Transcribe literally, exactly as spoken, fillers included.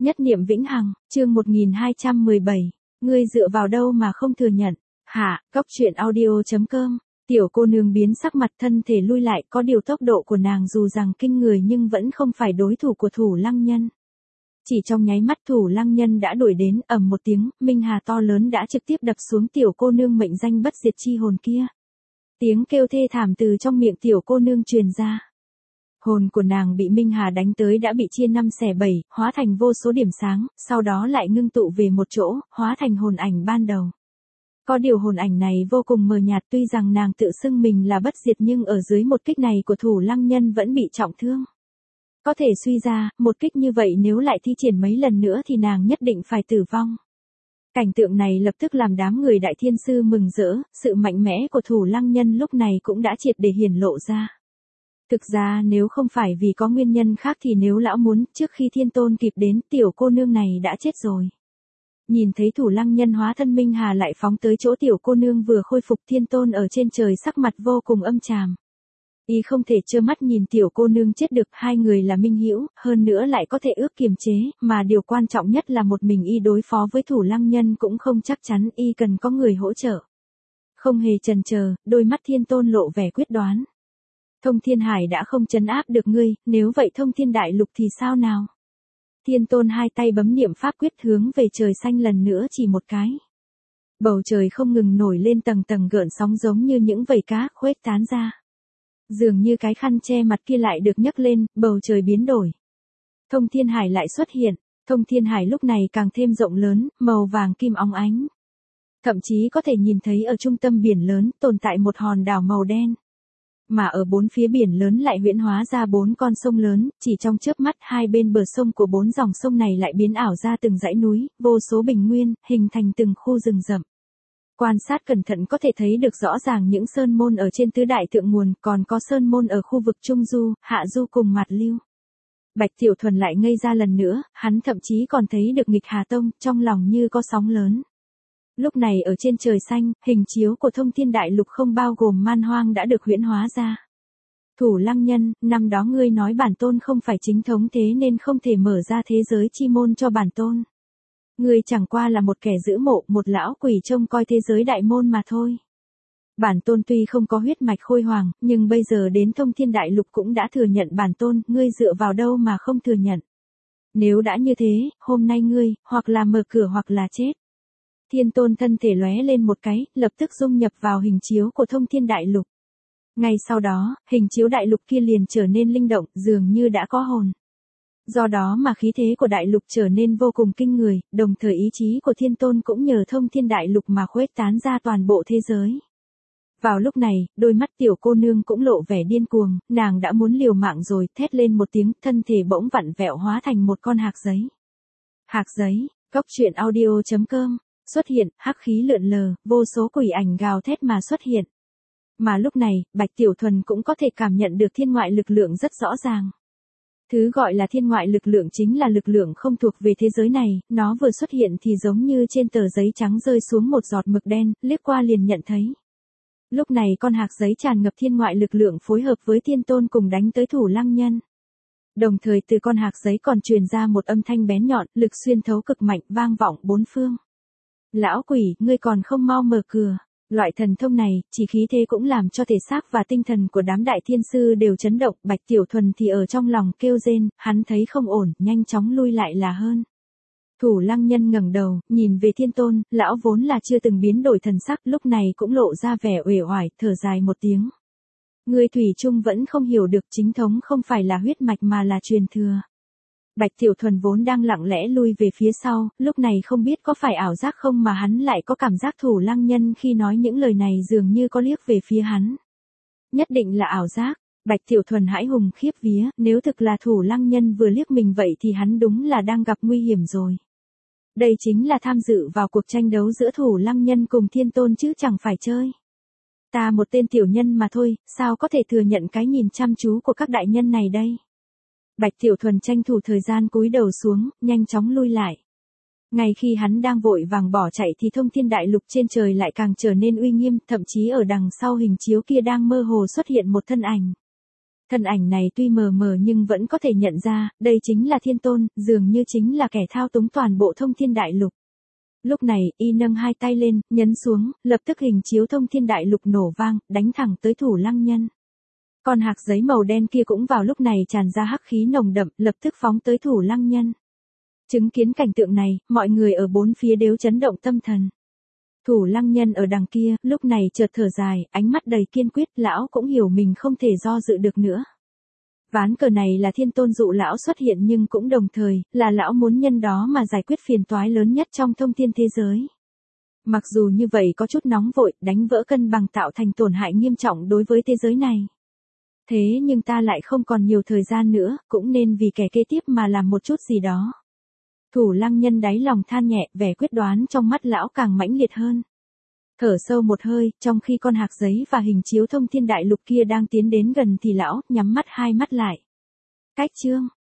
Nhất niệm vĩnh hằng, chương một nghìn hai trăm mười bảy. Ngươi dựa vào đâu mà không thừa nhận? Hạ, Cốc truyện audio chấm com. Tiểu cô nương biến sắc mặt, thân thể lui lại, có điều tốc độ của nàng dù rằng kinh người nhưng vẫn không phải đối thủ của Thủ Lăng Nhân. Chỉ trong nháy mắt Thủ Lăng Nhân đã đuổi đến, ầm một tiếng, minh hà to lớn đã trực tiếp đập xuống tiểu cô nương mệnh danh bất diệt chi hồn kia. Tiếng kêu thê thảm từ trong miệng tiểu cô nương truyền ra. Hồn của nàng bị minh hà đánh tới đã bị chia năm xẻ bảy, hóa thành vô số điểm sáng, sau đó lại ngưng tụ về một chỗ, hóa thành hồn ảnh ban đầu. Có điều hồn ảnh này vô cùng mờ nhạt, tuy rằng nàng tự xưng mình là bất diệt nhưng ở dưới một kích này của Thủ Lăng Nhân vẫn bị trọng thương. Có thể suy ra, một kích như vậy nếu lại thi triển mấy lần nữa thì nàng nhất định phải tử vong. Cảnh tượng này lập tức làm đám người Đại Thiên Sư mừng rỡ, sự mạnh mẽ của Thủ Lăng Nhân lúc này cũng đã triệt để hiển lộ ra. Thực ra nếu không phải vì có nguyên nhân khác thì nếu lão muốn, trước khi Thiên Tôn kịp đến, tiểu cô nương này đã chết rồi. Nhìn thấy Thủ Lăng Nhân hóa thân minh hà lại phóng tới chỗ tiểu cô nương vừa khôi phục, Thiên Tôn ở trên trời sắc mặt vô cùng âm tràm. Y không thể trơ mắt nhìn tiểu cô nương chết được, hai người là minh hữu, hơn nữa lại có thể ước kiềm chế, mà điều quan trọng nhất là một mình Y đối phó với Thủ Lăng Nhân cũng không chắc chắn, Y cần có người hỗ trợ. Không hề chần chờ, đôi mắt Thiên Tôn lộ vẻ quyết đoán. Thông Thiên Hải đã không trấn áp được ngươi, nếu vậy Thông Thiên Đại Lục thì sao nào? Thiên Tôn hai tay bấm niệm pháp quyết hướng về trời xanh lần nữa chỉ một cái. Bầu trời không ngừng nổi lên tầng tầng gợn sóng giống như những vảy cá khuếch tán ra. Dường như cái khăn che mặt kia lại được nhấc lên, bầu trời biến đổi. Thông Thiên Hải lại xuất hiện, Thông Thiên Hải lúc này càng thêm rộng lớn, màu vàng kim óng ánh. Thậm chí có thể nhìn thấy ở trung tâm biển lớn tồn tại một hòn đảo màu đen. Mà ở bốn phía biển lớn lại huyễn hóa ra bốn con sông lớn, chỉ trong chớp mắt hai bên bờ sông của bốn dòng sông này lại biến ảo ra từng dãy núi, vô số bình nguyên, hình thành từng khu rừng rậm. Quan sát cẩn thận có thể thấy được rõ ràng những sơn môn ở trên tứ đại thượng nguồn, còn có sơn môn ở khu vực Trung Du, Hạ Du cùng Mạt Lưu. Bạch Tiểu Thuần lại ngây ra lần nữa, hắn thậm chí còn thấy được Nghịch Hà Tông, trong lòng như có sóng lớn. Lúc này ở trên trời xanh, hình chiếu của Thông Thiên Đại Lục không bao gồm man hoang đã được huyễn hóa ra. Thủ Lăng Nhân, năm đó ngươi nói bản tôn không phải chính thống thế nên không thể mở ra thế giới chi môn cho bản tôn. Ngươi chẳng qua là một kẻ giữ mộ, một lão quỷ trông coi thế giới đại môn mà thôi. Bản tôn tuy không có huyết mạch khôi hoàng, nhưng bây giờ đến Thông Thiên Đại Lục cũng đã thừa nhận bản tôn, ngươi dựa vào đâu mà không thừa nhận. Nếu đã như thế, hôm nay ngươi, hoặc là mở cửa hoặc là chết. Thiên Tôn thân thể lóe lên một cái, lập tức dung nhập vào hình chiếu của Thông Thiên Đại Lục. Ngay sau đó, hình chiếu đại lục kia liền trở nên linh động, dường như đã có hồn. Do đó mà khí thế của đại lục trở nên vô cùng kinh người, đồng thời ý chí của Thiên Tôn cũng nhờ Thông Thiên Đại Lục mà khuếch tán ra toàn bộ thế giới. Vào lúc này, đôi mắt tiểu cô nương cũng lộ vẻ điên cuồng, nàng đã muốn liều mạng rồi, thét lên một tiếng, thân thể bỗng vặn vẹo hóa thành một con hạc giấy. Hạc giấy, Cốc truyện audio chấm com. Xuất hiện, hắc khí lượn lờ, vô số quỷ ảnh gào thét mà xuất hiện. Mà lúc này, Bạch Tiểu Thuần cũng có thể cảm nhận được thiên ngoại lực lượng rất rõ ràng. Thứ gọi là thiên ngoại lực lượng chính là lực lượng không thuộc về thế giới này, nó vừa xuất hiện thì giống như trên tờ giấy trắng rơi xuống một giọt mực đen, liếc qua liền nhận thấy. Lúc này con hạc giấy tràn ngập thiên ngoại lực lượng phối hợp với Thiên Tôn cùng đánh tới Thủ Lăng Nhân. Đồng thời từ con hạc giấy còn truyền ra một âm thanh bén nhọn, lực xuyên thấu cực mạnh, vang vọng bốn phương. Lão quỷ, ngươi còn không mau mở cửa. Loại thần thông này, chỉ khí thế cũng làm cho thể xác và tinh thần của đám đại thiên sư đều chấn động, Bạch Tiểu Thuần thì ở trong lòng kêu rên, hắn thấy không ổn, nhanh chóng lui lại là hơn. Thủ Lăng Nhân ngẩng đầu, nhìn về Thiên Tôn, lão vốn là chưa từng biến đổi thần sắc, lúc này cũng lộ ra vẻ uể oải, thở dài một tiếng. Ngươi thủy chung vẫn không hiểu được chính thống không phải là huyết mạch mà là truyền thừa. Bạch Tiểu Thuần vốn đang lặng lẽ lui về phía sau, lúc này không biết có phải ảo giác không mà hắn lại có cảm giác Thủ Lăng Nhân khi nói những lời này dường như có liếc về phía hắn. Nhất định là ảo giác, Bạch Tiểu Thuần hãi hùng khiếp vía, nếu thực là Thủ Lăng Nhân vừa liếc mình vậy thì hắn đúng là đang gặp nguy hiểm rồi. Đây chính là tham dự vào cuộc tranh đấu giữa Thủ Lăng Nhân cùng Thiên Tôn chứ chẳng phải chơi. Ta một tên tiểu nhân mà thôi, sao có thể thừa nhận cái nhìn chăm chú của các đại nhân này đây? Bạch Tiểu Thuần tranh thủ thời gian cúi đầu xuống, nhanh chóng lui lại. Ngay khi hắn đang vội vàng bỏ chạy thì Thông Thiên Đại Lục trên trời lại càng trở nên uy nghiêm, thậm chí ở đằng sau hình chiếu kia đang mơ hồ xuất hiện một thân ảnh. Thân ảnh này tuy mờ mờ nhưng vẫn có thể nhận ra, đây chính là Thiên Tôn, dường như chính là kẻ thao túng toàn bộ thông thiên đại lục. Lúc này, y nâng hai tay lên, nhấn xuống, lập tức hình chiếu thông thiên đại lục nổ vang, đánh thẳng tới Thủ Lăng Nhân. Con hạc giấy màu đen kia cũng vào lúc này tràn ra hắc khí nồng đậm, lập tức phóng tới Thủ Lăng Nhân. Chứng kiến cảnh tượng này, mọi người ở bốn phía đều chấn động tâm thần. Thủ Lăng Nhân ở đằng kia, lúc này chợt thở dài, ánh mắt đầy kiên quyết, lão cũng hiểu mình không thể do dự được nữa. Ván cờ này là Thiên Tôn dụ lão xuất hiện nhưng cũng đồng thời, là lão muốn nhân đó mà giải quyết phiền toái lớn nhất trong thông thiên thế giới. Mặc dù như vậy có chút nóng vội, đánh vỡ cân bằng tạo thành tổn hại nghiêm trọng đối với thế giới này. Thế nhưng ta lại không còn nhiều thời gian nữa, cũng nên vì kẻ kế tiếp mà làm một chút gì đó. Thủ Lăng Nhân đáy lòng than nhẹ, vẻ quyết đoán trong mắt lão càng mãnh liệt hơn. Thở sâu một hơi, trong khi con hạc giấy và hình chiếu thông thiên đại lục kia đang tiến đến gần thì lão nhắm mắt hai mắt lại. Cách chương